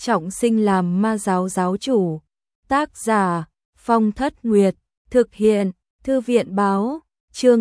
trọng sinh làm ma giáo giáo chủ. Tác giả Phong Thất Nguyệt, thực hiện Thư viện báo, chương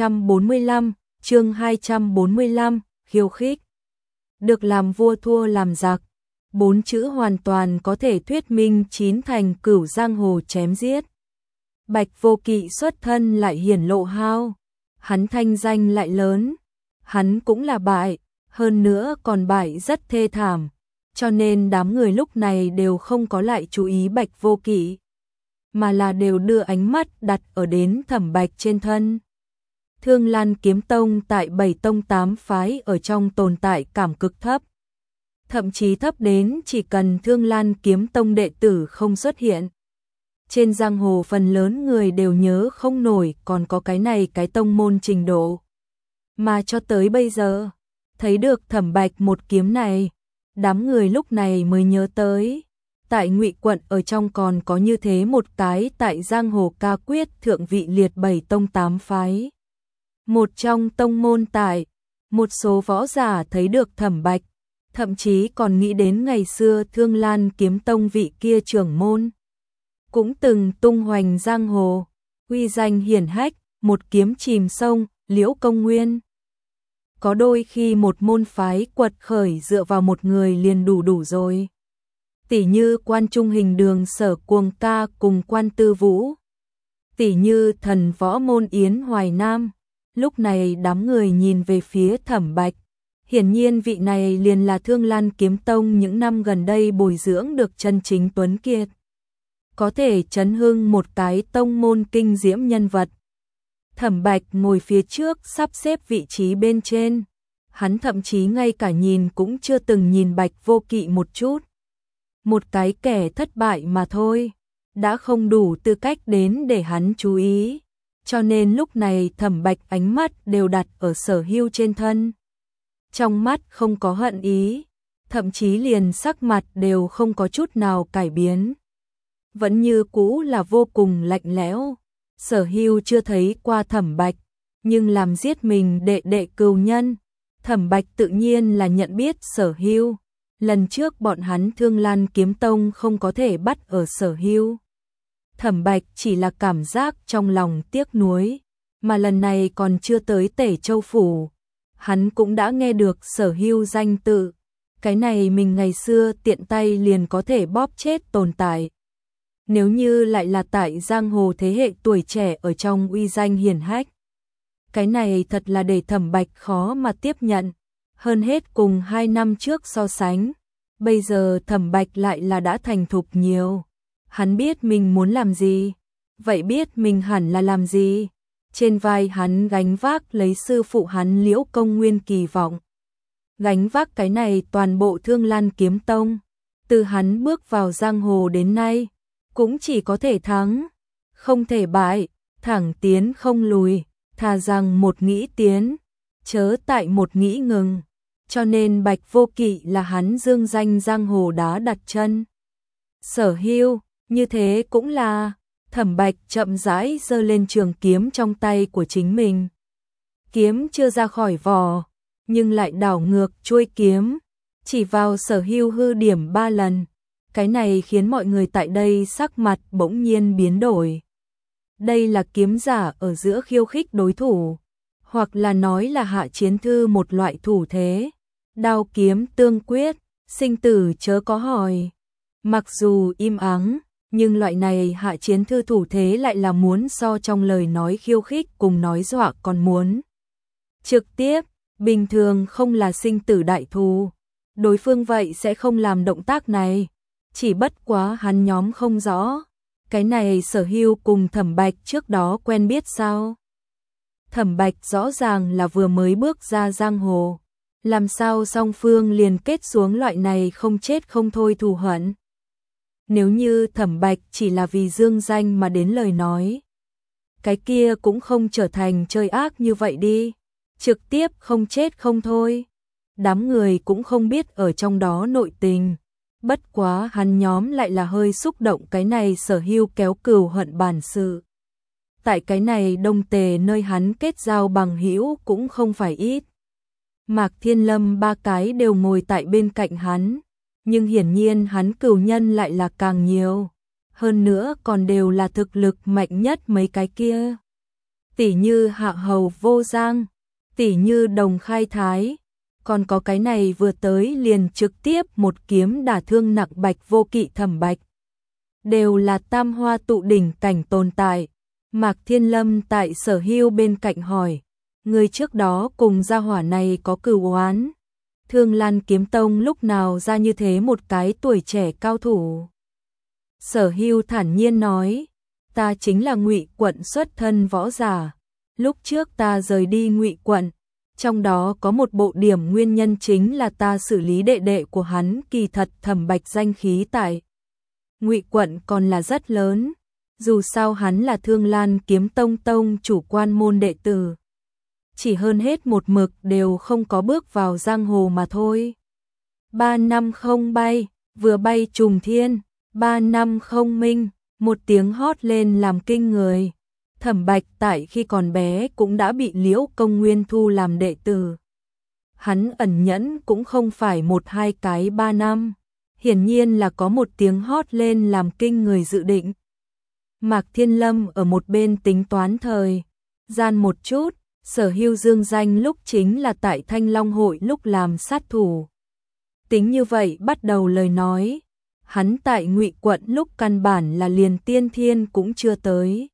245, khiêu khích. Được làm vua thua làm giặc, 4 chữ hoàn toàn có thể thuyết minh 9 thành cửu giang hồ chém giết. Bạch Vô Kỵ xuất thân lại hiển lộ hao, hắn thanh danh lại lớn, hắn cũng là bại, hơn nữa còn bại rất thê thảm, cho nên đám người lúc này đều không có lại chú ý Bạch Vô Kỵ, mà là đều đưa ánh mắt đặt ở đến Thẩm Bạch trên thân. Thương Lan Kiếm Tông tại 7 tông 8 phái ở trong tồn tại cảm cực thấp, thậm chí thấp đến chỉ cần Thương Lan Kiếm Tông đệ tử không xuất hiện, trên giang hồ phần lớn người đều nhớ không nổi còn có cái này cái tông môn trình độ. Mà cho tới bây giờ, thấy được Thẩm Bạch một kiếm này, đám người lúc này mới nhớ tới, tại Ngụy quận ở trong còn có như thế một cái tại giang hồ ca quyết thượng vị liệt 7 tông 8 phái. Một trong tông môn tại, một số võ giả thấy được Thẩm Bạch, thậm chí còn nghĩ đến ngày xưa Thương Lan Kiếm Tông vị kia trưởng môn, cũng từng tung hoành giang hồ, uy danh hiển hách, một kiếm chìm sông, Liễu Công Nguyên. Có đôi khi một môn phái quật khởi dựa vào một người liền đủ rồi. Tỷ như Quan Trung Hình Đường Sở Cuồng Ca cùng Quan Tư Vũ, tỷ như thần võ môn Yến Hoài Nam. Lúc này đám người nhìn về phía Thẩm Bạch, hiển nhiên vị này liền là Thương Lan Kiếm Tông những năm gần đây bồi dưỡng được chân chính tuấn kiệt, có thể chấn hưng một cái tông môn kinh diễm nhân vật. Thẩm Bạch ngồi phía trước sắp xếp vị trí bên trên, hắn thậm chí ngay cả nhìn cũng chưa từng nhìn Bạch Vô Kỵ một chút. Một cái kẻ thất bại mà thôi, đã không đủ tư cách đến để hắn chú ý, cho nên lúc này Thẩm Bạch ánh mắt đều đặt ở Sở Hưu trên thân. Trong mắt không có hận ý, thậm chí liền sắc mặt đều không có chút nào cải biến, vẫn như cũ là vô cùng lạnh lẽo. Sở Hưu chưa thấy qua Thẩm Bạch, nhưng làm giết mình đệ đệ cừu nhân, Thẩm Bạch tự nhiên là nhận biết Sở Hưu. Lần trước bọn hắn Thương Lan Kiếm Tông không có thể bắt ở Sở Hưu, Thẩm Bạch chỉ là cảm giác trong lòng tiếc nuối, mà lần này còn chưa tới Tể Châu phủ, hắn cũng đã nghe được Sở Hưu danh tự, cái này mình ngày xưa tiện tay liền có thể bóp chết tồn tại. Nếu như lại là tại giang hồ thế hệ tuổi trẻ ở trong uy danh hiển hách, cái này thật là để Thẩm Bạch khó mà tiếp nhận. Hơn hết cùng 2 năm trước so sánh, bây giờ Thẩm Bạch lại là đã thành thục nhiều. Hắn biết mình muốn làm gì, vậy biết mình hẳn là làm gì. Trên vai hắn gánh vác lấy sư phụ hắn Liễu Công Nguyên kỳ vọng, gánh vác cái này toàn bộ Thương Lan Kiếm Tông. Từ hắn bước vào giang hồ đến nay, cũng chỉ có thể thắng, không thể bại, thẳng tiến không lùi, thà rằng một nghĩ tiến, chớ tại một nghĩ ngừng. Cho nên Bạch Vô Kỵ là hắn dương danh giang hồ đá đặt chân. Sở Hưu, như thế cũng là. Thẩm Bạch chậm rãi giơ lên trường kiếm trong tay của chính mình. Kiếm chưa ra khỏi vỏ, nhưng lại đảo ngược chuôi kiếm, chỉ vào Sở Hưu hư điểm 3 lần. Cái này khiến mọi người tại đây sắc mặt bỗng nhiên biến đổi. Đây là kiếm giả ở giữa khiêu khích đối thủ, hoặc là nói là hạ chiến thư một loại thủ thế. Đao kiếm tương quyết, sinh tử chớ có hỏi. Mặc dù im ắng, nhưng loại này hạ chiến thư thủ thế lại là muốn so trong lời nói khiêu khích cùng nói dọa còn muốn trực tiếp. Bình thường không là sinh tử đại thù, đối phương vậy sẽ không làm động tác này. Chỉ bất quá hắn nhóm không rõ, cái này Sở Hưu cùng Thẩm Bạch trước đó quen biết sao? Thẩm Bạch rõ ràng là vừa mới bước ra giang hồ, làm sao song phương liền kết xuống loại này không chết không thôi thù hận. Nếu như Thẩm Bạch chỉ là vì dương danh mà đến lời nói, cái kia cũng không trở thành chơi ác như vậy đi, trực tiếp không chết không thôi. Đám người cũng không biết ở trong đó nội tình, bất quá hắn nhóm lại là hơi xúc động cái này Sở Hưu kéo cừu hận bản sự. Tại cái này Đông Tề nơi hắn kết giao bằng hữu cũng không phải ít. Mạc Thiên Lâm 3 cái đều ngồi tại bên cạnh hắn, nhưng hiển nhiên hắn cửu nhân lại là càng nhiều, hơn nữa còn đều là thực lực mạnh nhất mấy cái kia. Tỷ như Hạ Hầu Vô Giang, tỷ như Đồng Khai Thái, còn có cái này vừa tới liền trực tiếp một kiếm đả thương nặng Bạch Vô Kỵ Thẩm Bạch. Đều là tam hoa tụ đỉnh cảnh tồn tại. Mạc Thiên Lâm tại Sở Hưu bên cạnh hỏi, người trước đó cùng gia hỏa này có cửu oán? Thương Lan Kiếm Tông lúc nào ra như thế một cái tuổi trẻ cao thủ? Sở Hưu thản nhiên nói, ta chính là Ngụy quận xuất thân võ giả. Lúc trước ta rời đi Ngụy quận, trong đó có một bộ điểm nguyên nhân chính là ta xử lý đệ đệ của hắn. Kỳ thật Thẩm Bạch danh khí tại Ngụy quận còn là rất lớn, dù sao hắn là Thương Lan Kiếm Tông tông chủ quan môn đệ tử. Chỉ hơn hết một mực đều không có bước vào giang hồ mà thôi. 3 năm không bay, vừa bay trùng thiên, 3 năm không minh, một tiếng hót lên làm kinh người. Thẩm Bạch tại khi còn bé cũng đã bị Liễu Công Nguyên thu làm đệ tử. Hắn ẩn nhẫn cũng không phải 1-2 cái 3 năm, hiển nhiên là có một tiếng hót lên làm kinh người dự định. Mạc Thiên Lâm ở một bên tính toán thời gian một chút, Sở Hưu dương danh lúc chính là tại Thanh Long hội lúc làm sát thủ. Tính như vậy bắt đầu lời nói, hắn tại Ngụy quận lúc căn bản là liền tiên thiên cũng chưa tới.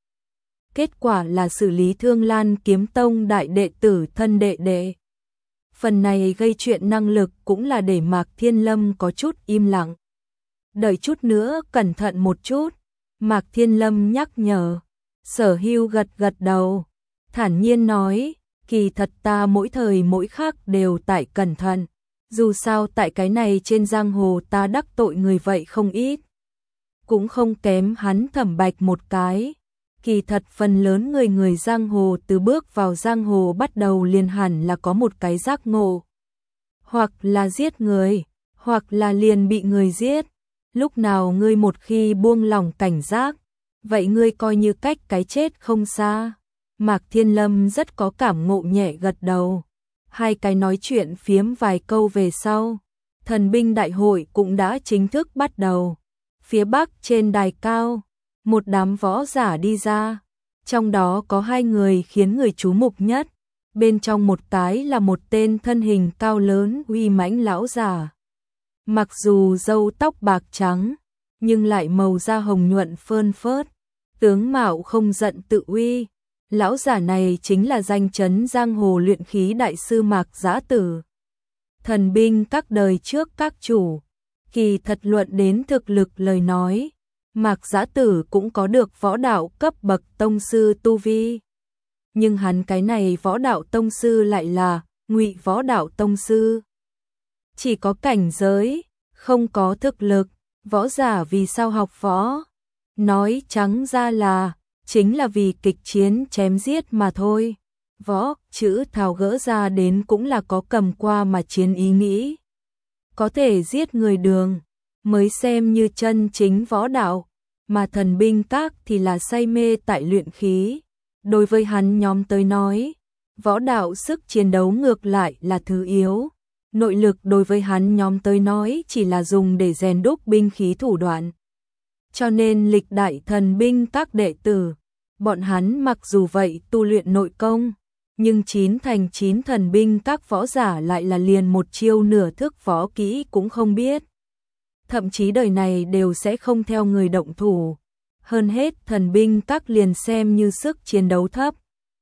Kết quả là xử lý Thương Lan Kiếm Tông đại đệ tử thân đệ đệ. Phần này gây chuyện năng lực cũng là để Mạc Thiên Lâm có chút im lặng. Đợi chút nữa cẩn thận một chút, Mạc Thiên Lâm nhắc nhở. Sở Hưu gật gật đầu, thản nhiên nói, kỳ thật ta mỗi thời mỗi khắc đều tại cẩn thận. Dù sao tại cái này trên giang hồ ta đắc tội người vậy không ít. Cũng không kém hắn Thẩm Bạch một cái. Kỳ thật phần lớn người giang hồ từ bước vào giang hồ bắt đầu liền hẳn là có một cái giác ngộ. Hoặc là giết người, hoặc là liền bị người giết. Lúc nào ngươi một khi buông lỏng cảnh giác, vậy ngươi coi như cách cái chết không xa. Mạc Thiên Lâm rất có cảm ngộ nhẹ gật đầu. Hai cái nói chuyện phiếm vài câu về sau, thần binh đại hội cũng đã chính thức bắt đầu. Phía bắc trên đài cao, một đám võ giả đi ra, trong đó có 2 người khiến người chú mục nhất. Bên trong một cái là một tên thân hình cao lớn uy mãnh lão giả. Mặc dù râu tóc bạc trắng, nhưng lại màu da hồng nhuận phơn phớt, tướng mạo không giận tự uy. Lão giả này chính là danh chấn giang hồ luyện khí đại sư Mạc Giã Tử. Thần binh các đời trước các chủ, kỳ thật luận đến thực lực lời nói, Mạc Giã Tử cũng có được võ đạo cấp bậc tông sư tu vi. Nhưng hắn cái này võ đạo tông sư lại là Ngụy võ đạo tông sư. Chỉ có cảnh giới, không có thực lực, võ giả vì sao học võ? Nói trắng ra là chính là vì kịch chiến chém giết mà thôi. Võ, chữ tháo gỡ ra đến cũng là có cầm qua mà chiến ý nghĩ. Có thể giết người đường, mới xem như chân chính võ đạo, mà thần binh các thì là say mê tại luyện khí. Đối với hắn nhóm tới nói, võ đạo sức chiến đấu ngược lại là thứ yếu. Nội lực đối với hắn nhóm tới nói chỉ là dùng để rèn đúc binh khí thủ đoạn. Cho nên lịch đại thần binh các đệ tử, bọn hắn mặc dù vậy tu luyện nội công, nhưng 9 thành 9 thần binh các võ giả lại là liền một chiêu nửa thức võ kỹ cũng không biết. Thậm chí đời này đều sẽ không theo người động thủ. Hơn hết thần binh các liền xem như sức chiến đấu thấp.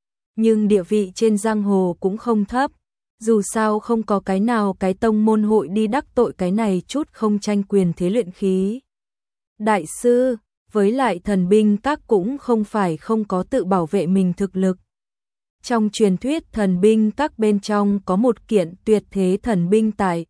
Nhưng địa vị trên giang hồ cũng không thấp. Dù sao không có cái nào cái tông môn hội đi đắc tội cái này chút không tranh quyền thế luyện khí đại sư, với lại thần binh các cũng không phải không có tự bảo vệ mình thực lực. Trong truyền thuyết thần binh các bên trong có một kiện tuyệt thế thần binh tại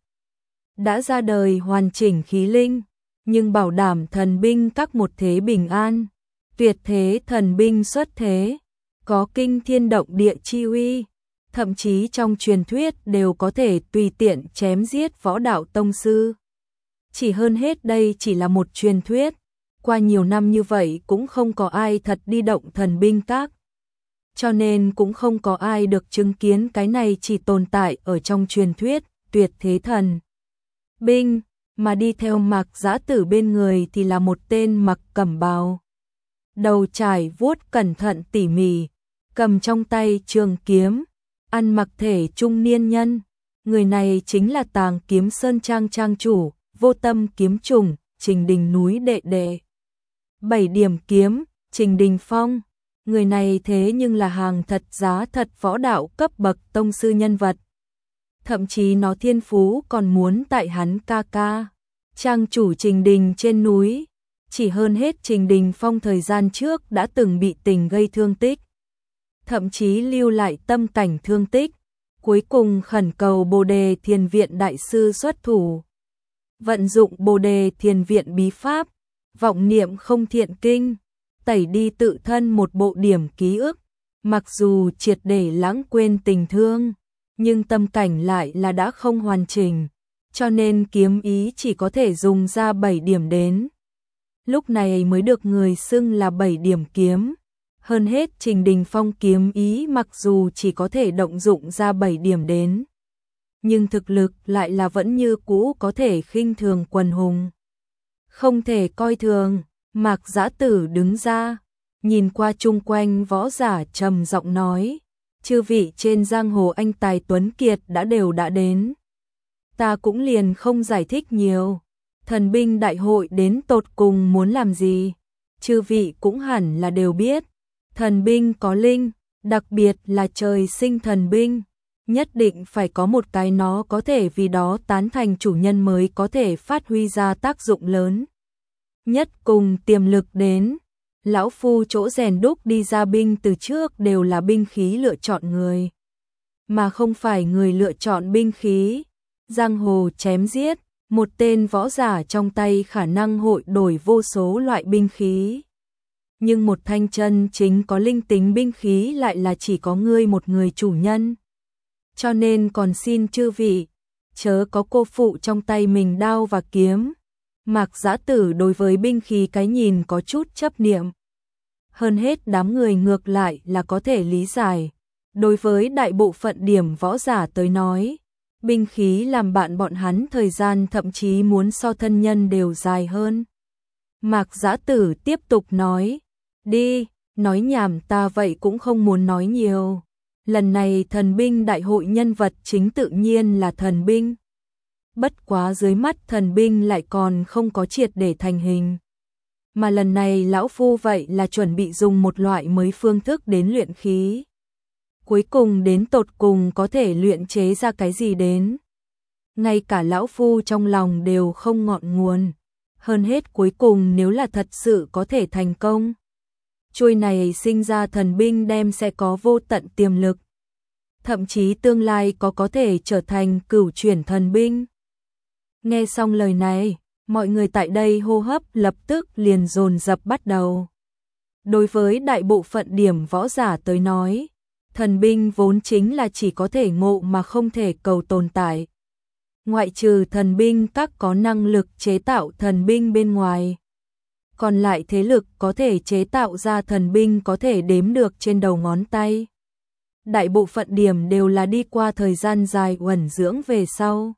đã ra đời hoàn chỉnh khí linh, nhưng bảo đảm thần binh các một thế bình an. Tuyệt thế thần binh xuất thế, có kinh thiên động địa chi uy, thậm chí trong truyền thuyết đều có thể tùy tiện chém giết võ đạo tông sư. Chỉ hơn hết đây chỉ là một truyền thuyết, qua nhiều năm như vậy cũng không có ai thật đi động thần binh các. Cho nên cũng không có ai được chứng kiến cái này chỉ tồn tại ở trong truyền thuyết tuyệt thế thần binh. mà đi theo Mạc Giã Tử bên người thì là một tên mặc cẩm bào, đầu trải vuốt cẩn thận tỉ mỉ, cầm trong tay trường kiếm, ăn mặc thể trung niên nhân. Người này chính là Tàng Kiếm Sơn Trang trang chủ, Vô Tâm kiếm trùng, Trình Đình núi đệ đệ. 7 điểm kiếm, Trình Đình Phong. Người này thế nhưng là hàng thật giá thật võ đạo cấp bậc tông sư nhân vật. Thậm chí nó thiên phú còn muốn tại hắn ca ca. Trang chủ Trình Đình trên núi. Chỉ hơn hết Trình Đình Phong thời gian trước đã từng bị tình gây thương tích. Thậm chí lưu lại tâm cảnh thương tích. Cuối cùng khẩn cầu Bồ Đề Thiền Viện đại sư xuất thủ. Vận dụng Bồ Đề Thiền Viện bí pháp, vọng niệm không thiện kinh, tẩy đi tự thân một bộ điểm ký ức. Mặc dù triệt để lãng quên tình thương, nhưng tâm cảnh lại là đã không hoàn chỉnh, cho nên kiếm ý chỉ có thể dùng ra 7 điểm đến. Lúc này mới được người xưng là 7 điểm kiếm. Hơn hết Trình Đình Phong kiếm ý mặc dù chỉ có thể động dụng ra 7 điểm đến, nhưng thực lực lại là vẫn như cũ có thể khinh thường quần hùng. Không thể coi thường. Mạc Giã Tử đứng ra, nhìn qua chung quanh võ giả trầm giọng nói, chư vị trên giang hồ anh tài tuấn kiệt đã đến. Ta cũng liền không giải thích nhiều. Thần binh đại hội đến tột cùng muốn làm gì, chư vị cũng hẳn là đều biết. Thần binh có linh, đặc biệt là trời sinh thần binh, nhất định phải có một cái nó có thể vì đó tán thành chủ nhân mới có thể phát huy ra tác dụng lớn nhất cùng tiềm lực đến. Lão phu chỗ rèn đúc đi ra binh từ trước đều là binh khí lựa chọn người, mà không phải người lựa chọn binh khí. Giang hồ chém giết, một tên võ giả trong tay khả năng hội đổi vô số loại binh khí. Nhưng một thanh chân chính có linh tính binh khí lại là chỉ có ngươi một người chủ nhân. Cho nên còn xin chư vị, chớ có cô phụ trong tay mình đao và kiếm. Mạc Giã Tử đối với binh khí cái nhìn có chút chấp niệm. Hơn hết đám người ngược lại là có thể lý giải. Đối với đại bộ phận điểm võ giả tới nói, binh khí làm bạn bọn hắn thời gian thậm chí muốn so thân nhân đều dài hơn. Mạc Giã Tử tiếp tục nói, đi, nói nhảm ta vậy cũng không muốn nói nhiều. Lần này thần binh đại hội nhân vật chính tự nhiên là thần binh. Bất quá dưới mắt thần binh lại còn không có triệt để thành hình. Mà lần này lão phu vậy là chuẩn bị dùng một loại mới phương thức đến luyện khí. Cuối cùng đến tột cùng có thể luyện chế ra cái gì đến. Ngay cả lão phu trong lòng đều không ngọn nguồn. Hơn hết cuối cùng nếu là thật sự có thể thành công, chuôi này sinh ra thần binh đem sẽ có vô tận tiềm lực. Thậm chí tương lai có thể trở thành cửu chuyển thần binh. Nghe xong lời này, mọi người tại đây hô hấp lập tức liền dồn dập bắt đầu. Đối với đại bộ phận điểm võ giả tới nói, thần binh vốn chính là chỉ có thể ngộ mà không thể cầu tồn tại. Ngoại trừ thần binh các có năng lực chế tạo thần binh bên ngoài, còn lại thế lực có thể chế tạo ra thần binh có thể đếm được trên đầu ngón tay. Đại bộ phận điểm đều là đi qua thời gian dài uẩn dưỡng về sau,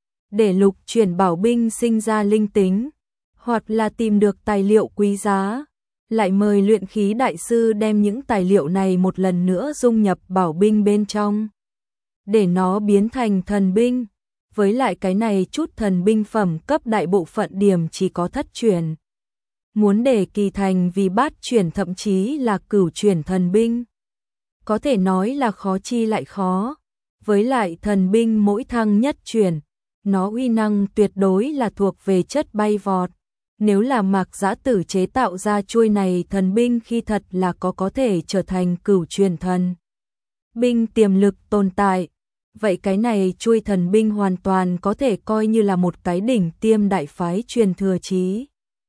để lục chuyển bảo binh sinh ra linh tính, hoặc là tìm được tài liệu quý giá, lại mời luyện khí đại sư đem những tài liệu này một lần nữa dung nhập bảo binh bên trong, để nó biến thành thần binh. Với lại cái này chút thần binh phẩm cấp đại bộ phận điểm chỉ có thất chuyển. Muốn để kỳ thành vì bát chuyển thậm chí là cửu chuyển thần binh, có thể nói là khó chi lại khó. Với lại thần binh mỗi thăng nhất chuyển, nó uy năng tuyệt đối là thuộc về chất bay vọt. Nếu là Mạc Giã Tử chế tạo ra chuôi này thần binh khi thật là có thể trở thành cửu chuyển thần binh tiềm lực tồn tại, vậy cái này chuôi thần binh hoàn toàn có thể coi như là một cái đỉnh tiêm đại phái truyền thừa chí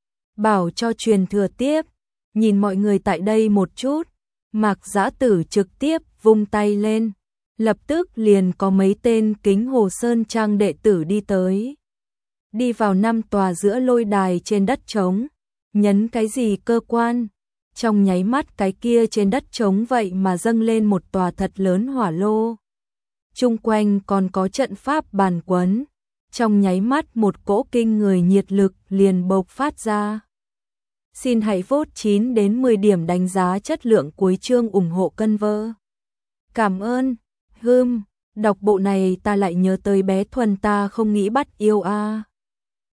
bảo cho truyền thừa tiếp. Nhìn mọi người tại đây một chút, Mạc Giã Tử trực tiếp vung tay lên, lập tức liền có mấy tên Kính Hồ Sơn Trang đệ tử đi tới. Đi vào 5 tòa giữa lôi đài trên đất trống, nhấn cái gì cơ quan, trong nháy mắt cái kia trên đất trống vậy mà dâng lên một tòa thật lớn hỏa lô. Chung quanh còn có trận pháp bàn quấn, trong nháy mắt một cỗ kinh người nhiệt lực liền bộc phát ra. Xin hãy vote 9 đến 10 điểm đánh giá chất lượng cuối chương ủng hộ cân vơ. Cảm ơn. Đọc bộ này ta lại nhớ tới bé Thuần ta không nghĩ bắt yêu a.